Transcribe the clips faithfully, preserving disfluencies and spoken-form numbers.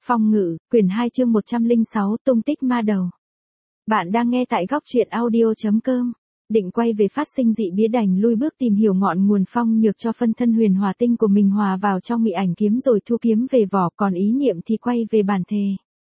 Phong Ngự, quyển hai chương một trăm lẻ sáu, tung tích ma đầu. Bạn đang nghe tại góc truyện audio.com. Định quay về phát sinh dị biến đành lui bước tìm hiểu ngọn nguồn. Phong Nhược cho phân thân huyền hòa tinh của mình hòa vào trong mị ảnh kiếm rồi thu kiếm về vỏ, còn ý niệm thì quay về bản thể.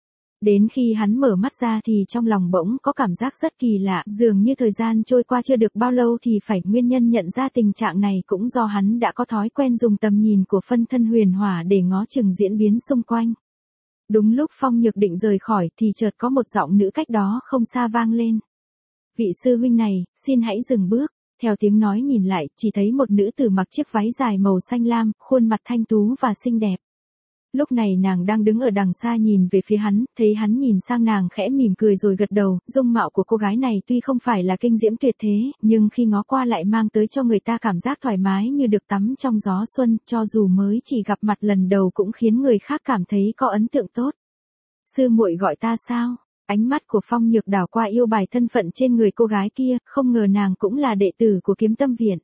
Đến khi hắn mở mắt ra thì trong lòng bỗng có cảm giác rất kỳ lạ, dường như thời gian trôi qua chưa được bao lâu thì phải. Nguyên nhân nhận ra tình trạng này cũng do hắn đã có thói quen dùng tầm nhìn của phân thân huyền hỏa để ngó chừng diễn biến xung quanh. Đúng lúc Phong Nhược định rời khỏi thì chợt có một giọng nữ cách đó không xa vang lên. Vị sư huynh này, xin hãy dừng bước. Theo tiếng nói nhìn lại, chỉ thấy một nữ tử mặc chiếc váy dài màu xanh lam, khuôn mặt thanh tú và xinh đẹp. Lúc này nàng đang đứng ở đằng xa nhìn về phía hắn, thấy hắn nhìn sang nàng khẽ mỉm cười rồi gật đầu. Dung mạo của cô gái này tuy không phải là kinh diễm tuyệt thế, nhưng khi ngó qua lại mang tới cho người ta cảm giác thoải mái như được tắm trong gió xuân, cho dù mới chỉ gặp mặt lần đầu cũng khiến người khác cảm thấy có ấn tượng tốt. Sư muội gọi ta sao? Ánh mắt của Phong Nhược đảo qua yêu bài thân phận trên người cô gái kia, không ngờ nàng cũng là đệ tử của Kiếm Tâm Viện.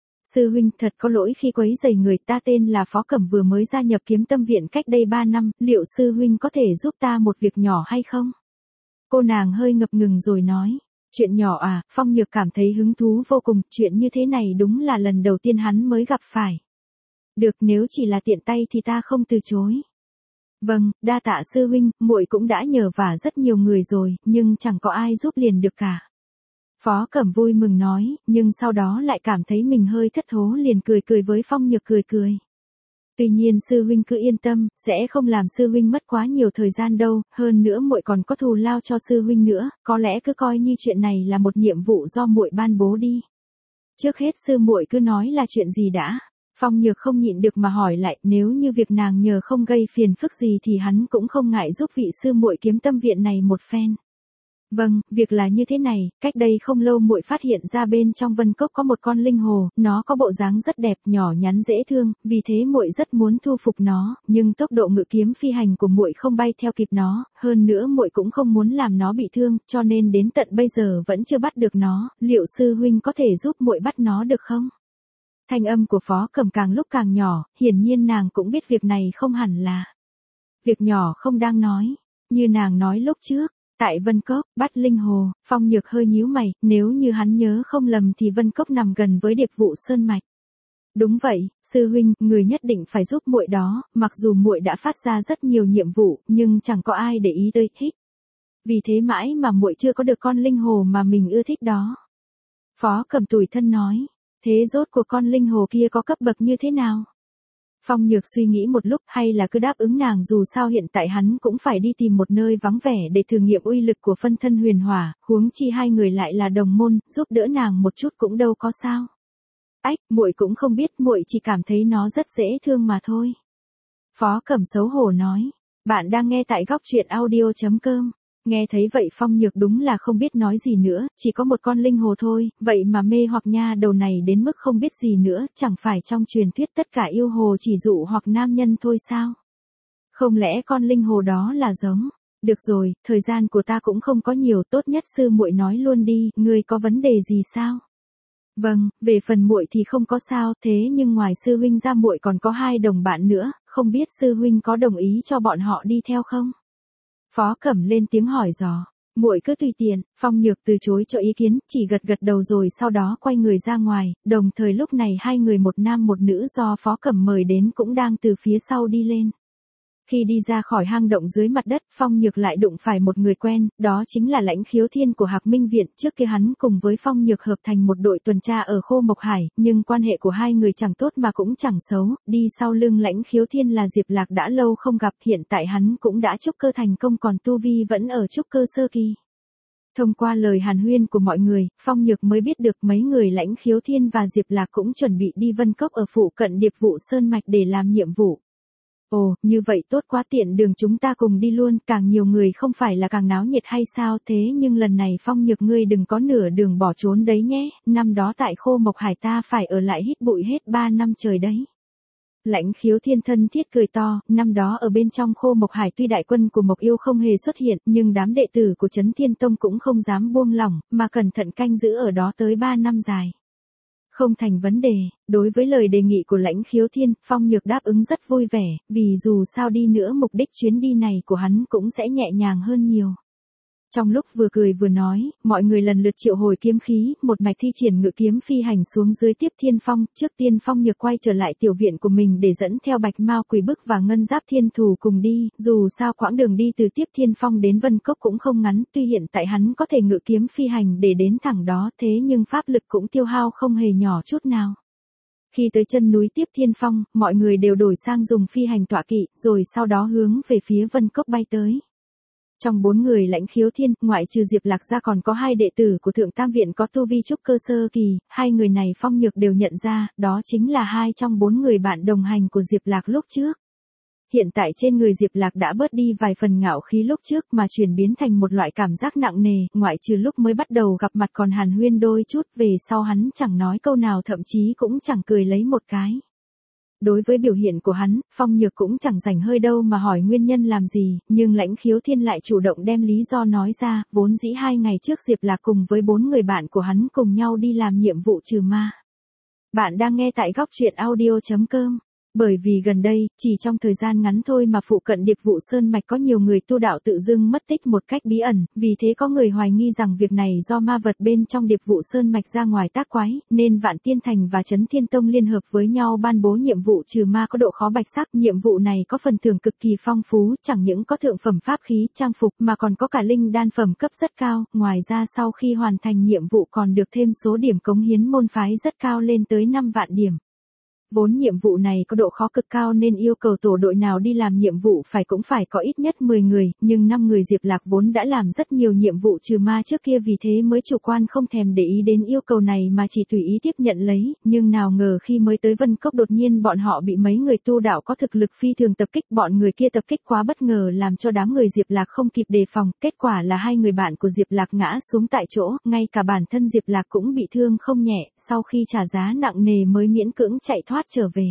Sư huynh, thật có lỗi khi quấy rầy người, ta tên là Phó Cẩm, vừa mới gia nhập Kiếm Tâm Viện cách đây ba năm, liệu sư huynh có thể giúp ta một việc nhỏ hay không? Cô nàng hơi ngập ngừng rồi nói, chuyện nhỏ à? Phong Nhược cảm thấy hứng thú vô cùng, chuyện như thế này đúng là lần đầu tiên hắn mới gặp phải. Được, nếu chỉ là tiện tay thì ta không từ chối. Vâng, đa tạ sư huynh, muội cũng đã nhờ vả rất nhiều người rồi, nhưng chẳng có ai giúp liền được cả. Phó Cẩm vui mừng nói, nhưng sau đó lại cảm thấy mình hơi thất thố, liền cười cười với Phong Nhược cười cười. Tuy nhiên sư huynh cứ yên tâm, sẽ không làm sư huynh mất quá nhiều thời gian đâu, hơn nữa muội còn có thù lao cho sư huynh nữa, có lẽ cứ coi như chuyện này là một nhiệm vụ do muội ban bố đi. Trước hết sư muội cứ nói là chuyện gì đã? Phong Nhược không nhịn được mà hỏi lại, nếu như việc nàng nhờ không gây phiền phức gì thì hắn cũng không ngại giúp vị sư muội Kiếm Tâm Viện này một phen. Vâng, việc là như thế này, cách đây không lâu muội phát hiện ra bên trong Vân Cốc có một con linh hồ, nó có bộ dáng rất đẹp, nhỏ nhắn dễ thương, vì thế muội rất muốn thu phục nó, nhưng tốc độ ngự kiếm phi hành của muội không bay theo kịp nó, hơn nữa muội cũng không muốn làm nó bị thương, cho nên đến tận bây giờ vẫn chưa bắt được nó, liệu sư huynh có thể giúp muội bắt nó được không? Thanh âm của Phó Cẩm càng lúc càng nhỏ, hiển nhiên nàng cũng biết việc này không hẳn là việc nhỏ không đang nói, như nàng nói lúc trước. Tại Vân Cốc, bắt linh hồ. Phong Nhược hơi nhíu mày, nếu như hắn nhớ không lầm thì Vân Cốc nằm gần với Điệp Vụ Sơn Mạch. Đúng vậy, sư huynh, người nhất định phải giúp muội đó, mặc dù muội đã phát ra rất nhiều nhiệm vụ, nhưng chẳng có ai để ý tới, thích. Vì thế mãi mà muội chưa có được con linh hồ mà mình ưa thích đó. Phó Cẩm tủi thân nói, thế rốt cuộc con linh hồ kia có cấp bậc như thế nào? Phong Nhược suy nghĩ một lúc, hay là cứ đáp ứng nàng, dù sao hiện tại hắn cũng phải đi tìm một nơi vắng vẻ để thử nghiệm uy lực của phân thân huyền hỏa, huống chi hai người lại là đồng môn, giúp đỡ nàng một chút cũng đâu có sao. Ách, muội cũng không biết, muội chỉ cảm thấy nó rất dễ thương mà thôi. Phó Cẩm xấu hổ nói, bạn đang nghe tại góc truyện audio.com. Nghe thấy vậy Phong Nhược đúng là không biết nói gì nữa, chỉ có một con linh hồ thôi, vậy mà mê hoặc nha đầu này đến mức không biết gì nữa, chẳng phải trong truyền thuyết tất cả yêu hồ chỉ dụ hoặc nam nhân thôi sao? Không lẽ con linh hồ đó là giống? Được rồi, thời gian của ta cũng không có nhiều, tốt nhất sư muội nói luôn đi, ngươi có vấn đề gì sao? Vâng, về phần muội thì không có sao, thế nhưng ngoài sư huynh ra muội còn có hai đồng bạn nữa, không biết sư huynh có đồng ý cho bọn họ đi theo không? Phó Cẩm lên tiếng hỏi dò, muội cứ tùy tiện. Phong Nhược từ chối cho ý kiến, chỉ gật gật đầu rồi sau đó quay người ra ngoài, đồng thời lúc này hai người một nam một nữ do Phó Cẩm mời đến cũng đang từ phía sau đi lên. Khi đi ra khỏi hang động dưới mặt đất, Phong Nhược lại đụng phải một người quen, đó chính là Lãnh Khiếu Thiên của Hạc Minh Viện, trước kia hắn cùng với Phong Nhược hợp thành một đội tuần tra ở Khô Mộc Hải, nhưng quan hệ của hai người chẳng tốt mà cũng chẳng xấu, đi sau lưng Lãnh Khiếu Thiên là Diệp Lạc đã lâu không gặp, hiện tại hắn cũng đã trúc cơ thành công còn tu vi vẫn ở trúc cơ sơ kỳ. Thông qua lời hàn huyên của mọi người, Phong Nhược mới biết được mấy người Lãnh Khiếu Thiên và Diệp Lạc cũng chuẩn bị đi Vân Cốc ở phụ cận Điệp Vụ Sơn Mạch để làm nhiệm vụ. Ồ, như vậy tốt quá, tiện đường chúng ta cùng đi luôn, càng nhiều người không phải là càng náo nhiệt hay sao? Thế nhưng lần này Phong Nhược ngươi đừng có nửa đường bỏ trốn đấy nhé, năm đó tại Khô Mộc Hải ta phải ở lại hít bụi hết ba năm trời đấy. Lãnh Khiếu Thiên thân thiết cười to, năm đó ở bên trong Khô Mộc Hải tuy đại quân của Mộc Yêu không hề xuất hiện, nhưng đám đệ tử của Trấn Thiên Tông cũng không dám buông lỏng, mà cẩn thận canh giữ ở đó tới ba năm dài. Không thành vấn đề, đối với lời đề nghị của Lãnh Khiếu Thiên, Phong Nhược đáp ứng rất vui vẻ, vì dù sao đi nữa mục đích chuyến đi này của hắn cũng sẽ nhẹ nhàng hơn nhiều. Trong lúc vừa cười vừa nói, mọi người lần lượt triệu hồi kiếm khí, một mạch thi triển ngự kiếm phi hành xuống dưới Tiếp Thiên Phong, trước tiên Phong Nhược quay trở lại tiểu viện của mình để dẫn theo Bạch Mao Quỷ Bức và Ngân Giáp Thiên Thù cùng đi, dù sao quãng đường đi từ Tiếp Thiên Phong đến Vân Cốc cũng không ngắn, tuy hiện tại hắn có thể ngự kiếm phi hành để đến thẳng đó, thế nhưng pháp lực cũng tiêu hao không hề nhỏ chút nào. Khi tới chân núi Tiếp Thiên Phong, mọi người đều đổi sang dùng phi hành tọa kỵ, rồi sau đó hướng về phía Vân Cốc bay tới. Trong bốn người Lãnh Khiếu Thiên, ngoại trừ Diệp Lạc ra còn có hai đệ tử của Thượng Tam Viện có tu vi trúc cơ sơ kỳ, hai người này Phong Nhược đều nhận ra, đó chính là hai trong bốn người bạn đồng hành của Diệp Lạc lúc trước. Hiện tại trên người Diệp Lạc đã bớt đi vài phần ngạo khí lúc trước mà chuyển biến thành một loại cảm giác nặng nề, ngoại trừ lúc mới bắt đầu gặp mặt còn hàn huyên đôi chút, về sau hắn chẳng nói câu nào, thậm chí cũng chẳng cười lấy một cái. Đối với biểu hiện của hắn, Phong Nhược cũng chẳng rảnh hơi đâu mà hỏi nguyên nhân làm gì, nhưng Lãnh Khiếu Thiên lại chủ động đem lý do nói ra, vốn dĩ hai ngày trước Diệp Lạc cùng với bốn người bạn của hắn cùng nhau đi làm nhiệm vụ trừ ma. Bạn đang nghe tại góc truyện audio chấm com. Bởi vì gần đây, chỉ trong thời gian ngắn thôi mà phụ cận Điệp Vụ Sơn Mạch có nhiều người tu đạo tự dưng mất tích một cách bí ẩn, vì thế có người hoài nghi rằng việc này do ma vật bên trong Điệp Vụ Sơn Mạch ra ngoài tác quái, nên Vạn Tiên Thành và Trấn Thiên Tông liên hợp với nhau ban bố nhiệm vụ trừ ma có độ khó bạch sắc. Nhiệm vụ này có phần thưởng cực kỳ phong phú, chẳng những có thượng phẩm pháp khí, trang phục mà còn có cả linh đan phẩm cấp rất cao, ngoài ra sau khi hoàn thành nhiệm vụ còn được thêm số điểm cống hiến môn phái rất cao lên tới năm vạn điểm. Vốn nhiệm vụ này có độ khó cực cao nên yêu cầu tổ đội nào đi làm nhiệm vụ phải cũng phải có ít nhất mười người, nhưng năm người Diệp Lạc vốn đã làm rất nhiều nhiệm vụ trừ ma trước kia, vì thế mới chủ quan không thèm để ý đến yêu cầu này mà chỉ tùy ý tiếp nhận lấy, nhưng nào ngờ khi mới tới Vân Cốc đột nhiên bọn họ bị mấy người tu đạo có thực lực phi thường tập kích, bọn người kia tập kích quá bất ngờ làm cho đám người Diệp Lạc không kịp đề phòng, kết quả là hai người bạn của Diệp Lạc ngã xuống tại chỗ, ngay cả bản thân Diệp Lạc cũng bị thương không nhẹ, sau khi trả giá nặng nề mới miễn cưỡng chạy thoát trở về.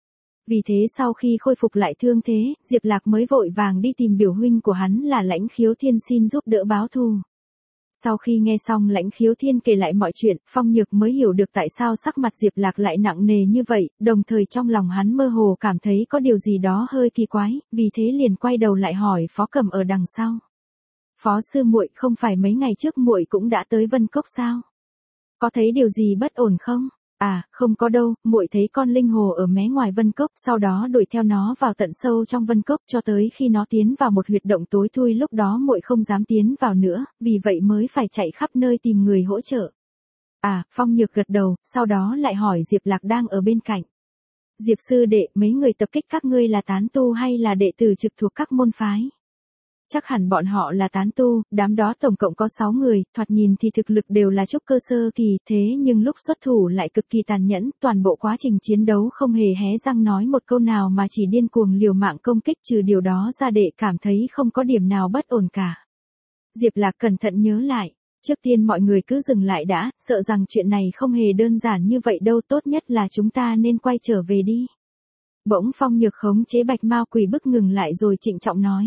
Vì thế sau khi khôi phục lại thương thế, Diệp Lạc mới vội vàng đi tìm biểu huynh của hắn là Lãnh Khiếu Thiên xin giúp đỡ báo thù. Sau khi nghe xong Lãnh Khiếu Thiên kể lại mọi chuyện, Phong Nhược mới hiểu được tại sao sắc mặt Diệp Lạc lại nặng nề như vậy, đồng thời trong lòng hắn mơ hồ cảm thấy có điều gì đó hơi kỳ quái, vì thế liền quay đầu lại hỏi Phó Cầm ở đằng sau. Phó sư muội, không phải mấy ngày trước muội cũng đã tới Vân Cốc sao? Có thấy điều gì bất ổn không? À, không có đâu, muội thấy con linh hồ ở mé ngoài Vân Cốc, sau đó đuổi theo nó vào tận sâu trong Vân Cốc cho tới khi nó tiến vào một huyệt động tối thui, lúc đó muội không dám tiến vào nữa, vì vậy mới phải chạy khắp nơi tìm người hỗ trợ. À, Phong Nhược gật đầu, sau đó lại hỏi Diệp Lạc đang ở bên cạnh. Diệp sư đệ, mấy người tập kích các ngươi là tán tu hay là đệ tử trực thuộc các môn phái? Chắc hẳn bọn họ là tán tu, đám đó tổng cộng có sáu người, thoạt nhìn thì thực lực đều là trúc cơ sơ kỳ, thế nhưng lúc xuất thủ lại cực kỳ tàn nhẫn, toàn bộ quá trình chiến đấu không hề hé răng nói một câu nào mà chỉ điên cuồng liều mạng công kích, trừ điều đó ra đệ cảm thấy không có điểm nào bất ổn cả. Diệp Lạc cẩn thận nhớ lại, trước tiên mọi người cứ dừng lại đã, sợ rằng chuyện này không hề đơn giản như vậy đâu, tốt nhất là chúng ta nên quay trở về đi. Bỗng Phong Nhược khống chế Bạch Mao Quỷ Bức ngừng lại rồi trịnh trọng nói.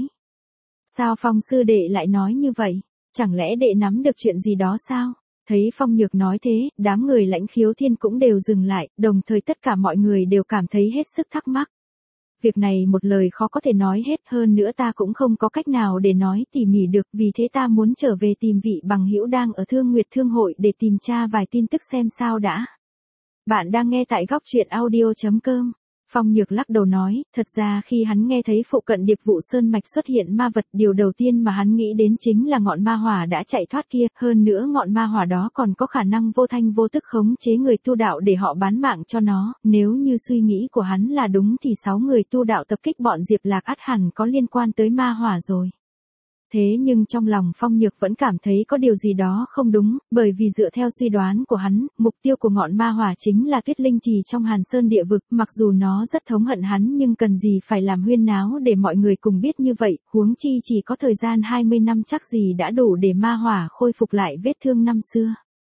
Sao Phong sư đệ lại nói như vậy? Chẳng lẽ đệ nắm được chuyện gì đó sao? Thấy Phong Nhược nói thế, đám người Lãnh Khiếu Thiên cũng đều dừng lại, đồng thời tất cả mọi người đều cảm thấy hết sức thắc mắc. Việc này một lời khó có thể nói hết, hơn nữa ta cũng không có cách nào để nói tỉ mỉ được, vì thế ta muốn trở về tìm vị bằng hữu đang ở Thương Nguyệt Thương hội để tìm tra vài tin tức xem sao đã. Bạn đang nghe tại góc truyện audio chấm com. Phong Nhược lắc đầu nói, thật ra khi hắn nghe thấy phụ cận Điệp Vụ Sơn Mạch xuất hiện ma vật, điều đầu tiên mà hắn nghĩ đến chính là ngọn ma hỏa đã chạy thoát kia, hơn nữa ngọn ma hỏa đó còn có khả năng vô thanh vô tức khống chế người tu đạo để họ bán mạng cho nó, nếu như suy nghĩ của hắn là đúng thì sáu người tu đạo tập kích bọn Diệp Lạc ắt hẳn có liên quan tới ma hỏa rồi. Thế nhưng trong lòng Phong Nhược vẫn cảm thấy có điều gì đó không đúng, bởi vì dựa theo suy đoán của hắn, mục tiêu của ngọn ma hỏa chính là Tuyết Linh Trì trong Hàn Sơn địa vực, mặc dù nó rất thống hận hắn nhưng cần gì phải làm huyên náo để mọi người cùng biết như vậy, huống chi chỉ có thời gian hai mươi năm chắc gì đã đủ để ma hỏa khôi phục lại vết thương năm xưa.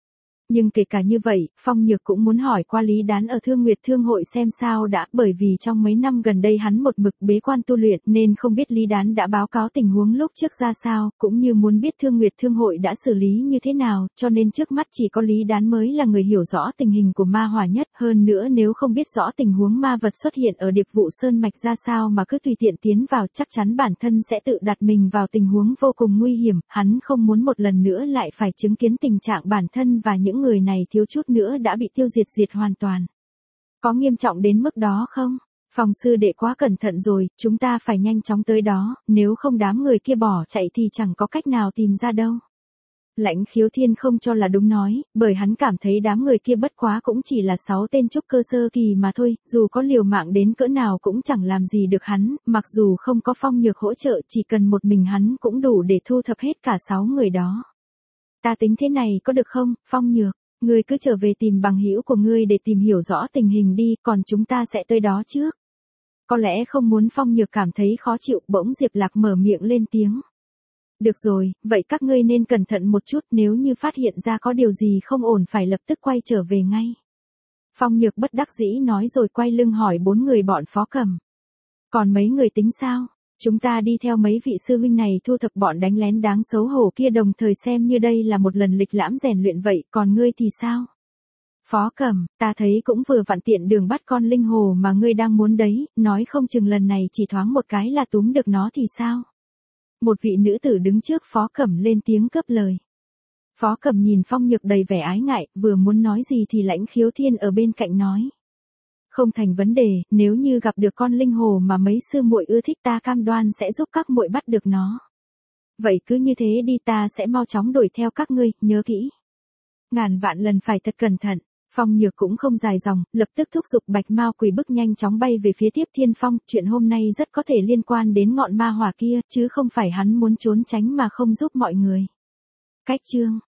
Nhưng kể cả như vậy, Phong Nhược cũng muốn hỏi qua Lý Đán ở Thương Nguyệt Thương hội xem sao đã, bởi vì trong mấy năm gần đây hắn một mực bế quan tu luyện nên không biết Lý Đán đã báo cáo tình huống lúc trước ra sao, cũng như muốn biết Thương Nguyệt Thương hội đã xử lý như thế nào, cho nên trước mắt chỉ có Lý Đán mới là người hiểu rõ tình hình của ma hỏa nhất, hơn nữa nếu không biết rõ tình huống ma vật xuất hiện ở Điệp Vụ Sơn mạch ra sao mà cứ tùy tiện tiến vào, chắc chắn bản thân sẽ tự đặt mình vào tình huống vô cùng nguy hiểm, hắn không muốn một lần nữa lại phải chứng kiến tình trạng bản thân và những người này thiếu chút nữa đã bị tiêu diệt diệt hoàn toàn. Có nghiêm trọng đến mức đó không? Phòng sư đệ quá cẩn thận rồi, chúng ta phải nhanh chóng tới đó, nếu không đám người kia bỏ chạy thì chẳng có cách nào tìm ra đâu. Lãnh Khiếu Thiên không cho là đúng nói, bởi hắn cảm thấy đám người kia bất quá cũng chỉ là sáu tên trúc cơ sơ kỳ mà thôi, dù có liều mạng đến cỡ nào cũng chẳng làm gì được hắn, mặc dù không có Phong Nhược hỗ trợ chỉ cần một mình hắn cũng đủ để thu thập hết cả sáu người đó. Ta tính thế này có được không, Phong Nhược? Ngươi cứ trở về tìm bằng hữu của ngươi để tìm hiểu rõ tình hình đi, còn chúng ta sẽ tới đó trước. Có lẽ không muốn Phong Nhược cảm thấy khó chịu, bỗng Diệp Lạc mở miệng lên tiếng. Được rồi, vậy các ngươi nên cẩn thận một chút, nếu như phát hiện ra có điều gì không ổn phải lập tức quay trở về ngay. Phong Nhược bất đắc dĩ nói rồi quay lưng hỏi bốn người bọn Phó Cầm. Còn mấy người tính sao? Chúng ta đi theo mấy vị sư huynh này thu thập bọn đánh lén đáng xấu hổ kia, đồng thời xem như đây là một lần lịch lãm rèn luyện vậy, còn ngươi thì sao? Phó Cầm, ta thấy cũng vừa vặn tiện đường bắt con linh hồ mà ngươi đang muốn đấy, nói không chừng lần này chỉ thoáng một cái là túm được nó thì sao? Một vị nữ tử đứng trước Phó Cẩm lên tiếng cướp lời. Phó Cẩm nhìn Phong Nhược đầy vẻ ái ngại, vừa muốn nói gì thì Lãnh Khiếu Thiên ở bên cạnh nói. Không thành vấn đề, nếu như gặp được con linh hồ mà mấy sư muội ưa thích ta cam đoan sẽ giúp các muội bắt được nó. Vậy cứ như thế đi, ta sẽ mau chóng đuổi theo các ngươi, nhớ kỹ. Ngàn vạn lần phải thật cẩn thận. Phong Nhược cũng không dài dòng, lập tức thúc giục Bạch Mao Quỷ Bức nhanh chóng bay về phía Tiếp Thiên Phong, chuyện hôm nay rất có thể liên quan đến ngọn ma hỏa kia, chứ không phải hắn muốn trốn tránh mà không giúp mọi người. Cách chương